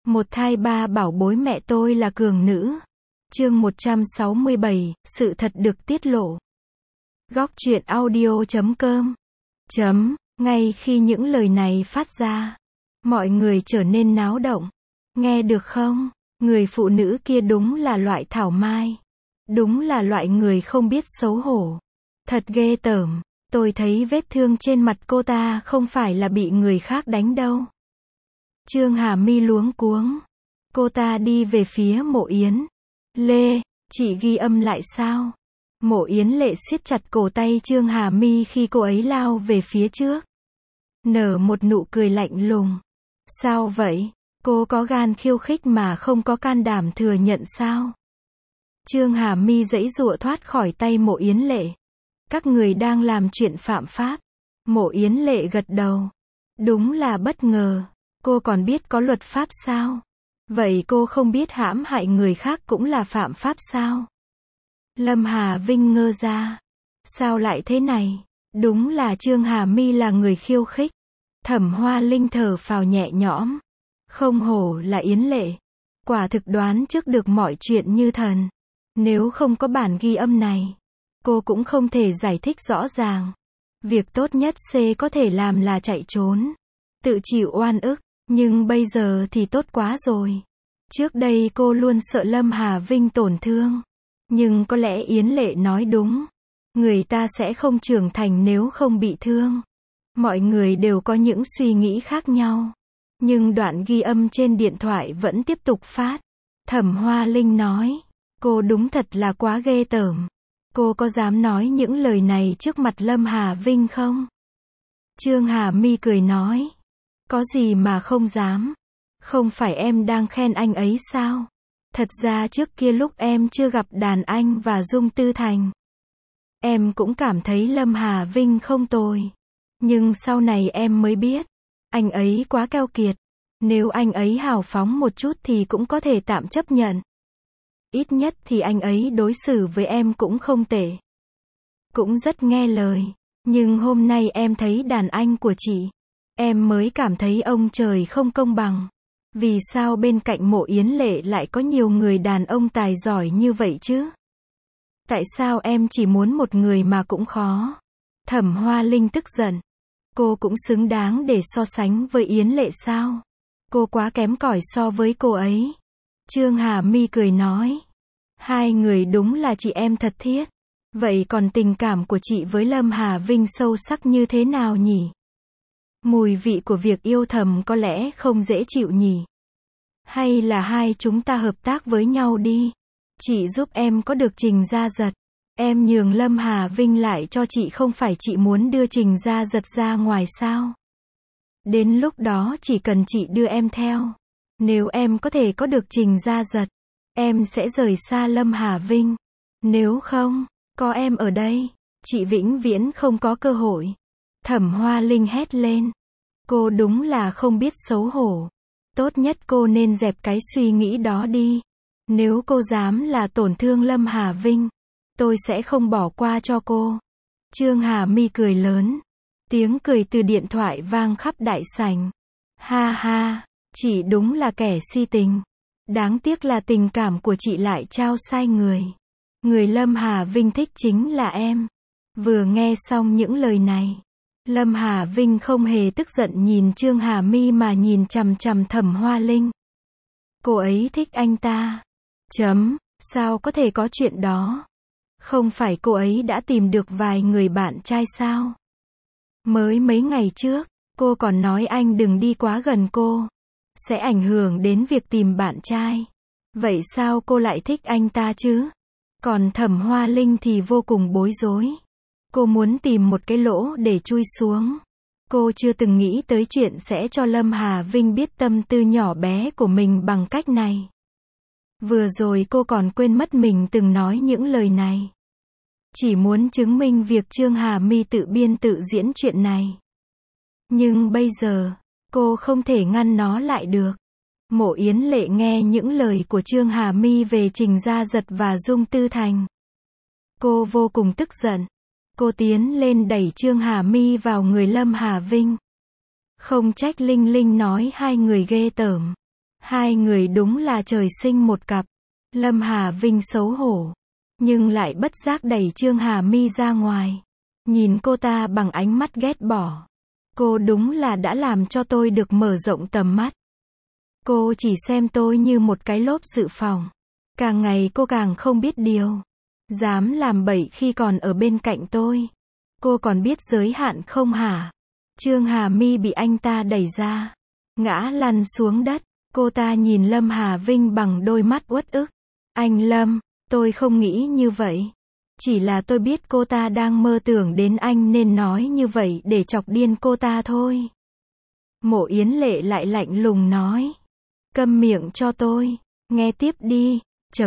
Một thai ba bảo bối mẹ tôi là cường nữ. Chương 167, sự thật được tiết lộ. Góc truyện audio.com. Ngay khi những lời này phát ra, mọi người trở nên náo động. Nghe được không? Người phụ nữ kia đúng là loại thảo mai. Đúng là loại người không biết xấu hổ. Thật ghê tởm. Tôi thấy vết thương trên mặt cô ta không phải là bị người khác đánh đâu. Trương Hà My luống cuống. Cô ta đi về phía Mộ Yến. Lê, chị ghi âm lại sao? Mộ Yến Lệ siết chặt cổ tay Trương Hà My khi cô ấy lao về phía trước. Nở một nụ cười lạnh lùng. Sao vậy? Cô có gan khiêu khích mà không có can đảm thừa nhận sao? Trương Hà My giãy giụa thoát khỏi tay Mộ Yến Lệ. Các người đang làm chuyện phạm pháp. Mộ Yến Lệ gật đầu. Đúng là bất ngờ. Cô còn biết có luật pháp sao? Vậy cô không biết hãm hại người khác cũng là phạm pháp sao? Lâm Hà Vinh ngơ ra. Sao lại thế này? Đúng là Trương Hà My là người khiêu khích. Thẩm Hoa Linh thở phào nhẹ nhõm. Không hổ là Yến Lệ. Quả thực đoán trước được mọi chuyện như thần. Nếu không có bản ghi âm này, cô cũng không thể giải thích rõ ràng. Việc tốt nhất C có thể làm là chạy trốn. Tự chịu oan ức. Nhưng bây giờ thì tốt quá rồi. Trước đây cô luôn sợ Lâm Hà Vinh tổn thương. Nhưng có lẽ Yến Lệ nói đúng. Người ta sẽ không trưởng thành nếu không bị thương. Mọi người đều có những suy nghĩ khác nhau. Nhưng đoạn ghi âm trên điện thoại vẫn tiếp tục phát. Thẩm Hoa Linh nói. Cô đúng thật là quá ghê tởm. Cô có dám nói những lời này trước mặt Lâm Hà Vinh không? Trương Hà My cười nói. Có gì mà không dám. Không phải em đang khen anh ấy sao? Thật ra trước kia lúc em chưa gặp Đàn Anh và Dung Tư Thành, em cũng cảm thấy Lâm Hà Vinh không tồi. Nhưng sau này em mới biết, anh ấy quá keo kiệt. Nếu anh ấy hào phóng một chút thì cũng có thể tạm chấp nhận. Ít nhất thì anh ấy đối xử với em cũng không tệ. Cũng rất nghe lời. Nhưng hôm nay em thấy Đàn Anh của chị, em mới cảm thấy ông trời không công bằng. Vì sao bên cạnh Mộ Yến Lệ lại có nhiều người đàn ông tài giỏi như vậy chứ? Tại sao em chỉ muốn một người mà cũng khó? Thẩm Hoa Linh tức giận. Cô cũng xứng đáng để so sánh với Yến Lệ sao? Cô quá kém cỏi so với cô ấy. Trương Hà My cười nói. Hai người đúng là chị em thật thiết. Vậy còn tình cảm của chị với Lâm Hà Vinh sâu sắc như thế nào nhỉ? Mùi vị của việc yêu thầm có lẽ không dễ chịu nhỉ? Hay là hai chúng ta hợp tác với nhau đi? Chị giúp em có được Trình Gia Giật. Em nhường Lâm Hà Vinh lại cho chị, không phải chị muốn đưa Trình Gia Giật ra ngoài sao? Đến lúc đó chỉ cần chị đưa em theo. Nếu em có thể có được Trình Gia Giật, em sẽ rời xa Lâm Hà Vinh. Nếu không, có em ở đây, chị vĩnh viễn không có cơ hội. Thẩm Hoa Linh hét lên. Cô đúng là không biết xấu hổ. Tốt nhất cô nên dẹp cái suy nghĩ đó đi. Nếu cô dám là tổn thương Lâm Hà Vinh, tôi sẽ không bỏ qua cho cô. Trương Hà My cười lớn. Tiếng cười từ điện thoại vang khắp đại sảnh. Ha ha, chị đúng là kẻ si tình. Đáng tiếc là tình cảm của chị lại trao sai người. Người Lâm Hà Vinh thích chính là em. Vừa nghe xong những lời này, Lâm Hà Vinh không hề tức giận nhìn Trương Hà My mà nhìn chằm chằm Thẩm Hoa Linh. Cô ấy thích anh ta. Sao có thể có chuyện đó? Không phải cô ấy đã tìm được vài người bạn trai sao? Mới mấy ngày trước, cô còn nói anh đừng đi quá gần cô. Sẽ ảnh hưởng đến việc tìm bạn trai. Vậy sao cô lại thích anh ta chứ? Còn Thẩm Hoa Linh thì vô cùng bối rối. Cô muốn tìm một cái lỗ để chui xuống. Cô chưa từng nghĩ tới chuyện sẽ cho Lâm Hà Vinh biết tâm tư nhỏ bé của mình bằng cách này. Vừa rồi cô còn quên mất mình từng nói những lời này. Chỉ muốn chứng minh việc Trương Hà My tự biên tự diễn chuyện này. Nhưng bây giờ, cô không thể ngăn nó lại được. Mộ Yến Lệ nghe những lời của Trương Hà My về Trình Gia Giật và Dung Tư Thành. Cô vô cùng tức giận. Cô tiến lên đẩy Trương Hà My vào người Lâm Hà Vinh. Không trách Linh Linh nói hai người ghê tởm. Hai người đúng là trời sinh một cặp. Lâm Hà Vinh xấu hổ, nhưng lại bất giác đẩy Trương Hà My ra ngoài. Nhìn cô ta bằng ánh mắt ghét bỏ. Cô đúng là đã làm cho tôi được mở rộng tầm mắt. Cô chỉ xem tôi như một cái lốp dự phòng. Càng ngày cô càng không biết điều. Dám làm bậy khi còn ở bên cạnh tôi. Cô còn biết giới hạn không hả? Trương Hà My bị anh ta đẩy ra, ngã lăn xuống đất. Cô ta nhìn Lâm Hà Vinh bằng đôi mắt uất ức. Anh Lâm, tôi không nghĩ như vậy. Chỉ là tôi biết cô ta đang mơ tưởng đến anh nên nói như vậy để chọc điên cô ta thôi. Mộ Yến Lệ lại lạnh lùng nói. Câm miệng cho tôi. Nghe tiếp đi.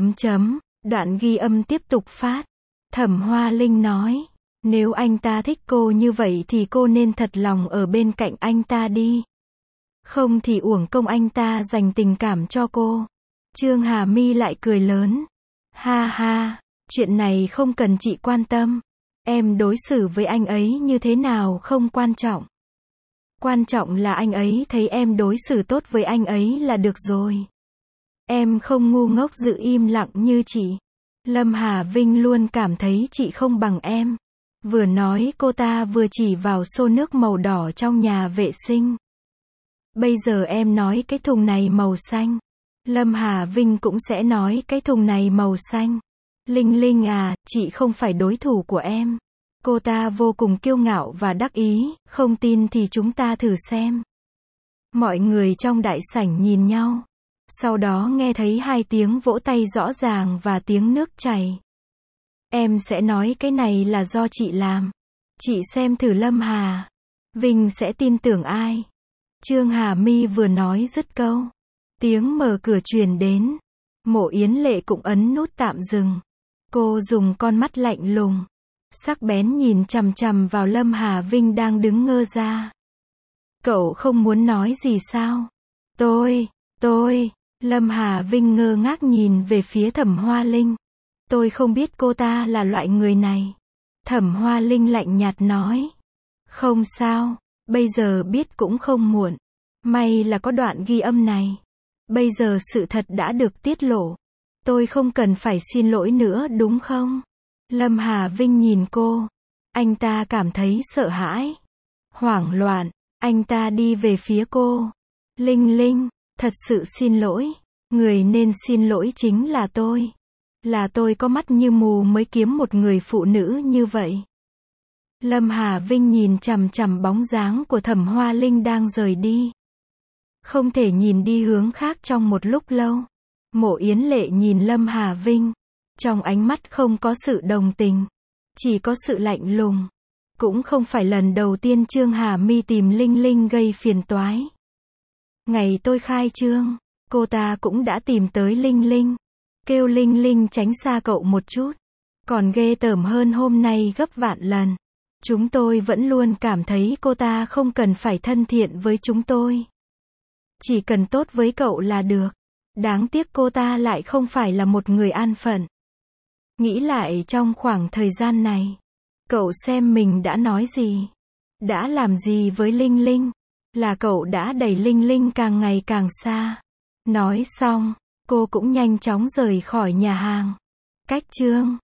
Đoạn ghi âm tiếp tục phát. Thẩm Hoa Linh nói. Nếu anh ta thích cô như vậy thì cô nên thật lòng ở bên cạnh anh ta đi. Không thì uổng công anh ta dành tình cảm cho cô. Trương Hà My lại cười lớn. Ha ha, chuyện này không cần chị quan tâm. Em đối xử với anh ấy như thế nào không quan trọng. Quan trọng là anh ấy thấy em đối xử tốt với anh ấy là được rồi. Em không ngu ngốc giữ im lặng như chị. Lâm Hà Vinh luôn cảm thấy chị không bằng em. Vừa nói cô ta vừa chỉ vào xô nước màu đỏ trong nhà vệ sinh. Bây giờ em nói cái thùng này màu xanh. Lâm Hà Vinh cũng sẽ nói cái thùng này màu xanh. Linh Linh à, chị không phải đối thủ của em. Cô ta vô cùng kiêu ngạo và đắc ý, không tin thì chúng ta thử xem. Mọi người trong đại sảnh nhìn nhau. Sau đó nghe thấy hai tiếng vỗ tay rõ ràng và tiếng nước chảy. Em sẽ nói cái này là do chị làm. Chị xem thử Lâm Hà Vinh sẽ tin tưởng ai. Trương Hà My vừa nói dứt câu. Tiếng mở cửa truyền đến. Mộ Yến Lệ cũng ấn nút tạm dừng. Cô dùng con mắt lạnh lùng, sắc bén nhìn chằm chằm vào Lâm Hà Vinh đang đứng ngơ ra. Cậu không muốn nói gì sao? Tôi, Lâm Hà Vinh ngơ ngác nhìn về phía Thẩm Hoa Linh. Tôi không biết cô ta là loại người này. Thẩm Hoa Linh lạnh nhạt nói. Không sao, bây giờ biết cũng không muộn. May là có đoạn ghi âm này. Bây giờ sự thật đã được tiết lộ. Tôi không cần phải xin lỗi nữa đúng không? Lâm Hà Vinh nhìn cô. Anh ta cảm thấy sợ hãi, hoảng loạn. Anh ta đi về phía cô. Linh Linh, thật sự xin lỗi. Người nên xin lỗi chính là tôi. Là tôi có mắt như mù mới kiếm một người phụ nữ như vậy. Lâm Hà Vinh nhìn chằm chằm bóng dáng của Thẩm Hoa Linh đang rời đi. Không thể nhìn đi hướng khác trong một lúc lâu. Mộ Yến Lệ nhìn Lâm Hà Vinh. Trong ánh mắt không có sự đồng tình. Chỉ có sự lạnh lùng. Cũng không phải lần đầu tiên Trương Hà My tìm Linh Linh gây phiền toái. Ngày tôi khai trương, cô ta cũng đã tìm tới Linh Linh. Kêu Linh Linh tránh xa cậu một chút. Còn ghê tởm hơn hôm nay gấp vạn lần. Chúng tôi vẫn luôn cảm thấy cô ta không cần phải thân thiện với chúng tôi. Chỉ cần tốt với cậu là được. Đáng tiếc cô ta lại không phải là một người an phận. Nghĩ lại trong khoảng thời gian này, cậu xem mình đã nói gì, đã làm gì với Linh Linh, là cậu đã đẩy Linh Linh càng ngày càng xa. Nói xong, cô cũng nhanh chóng rời khỏi nhà hàng. Cách chương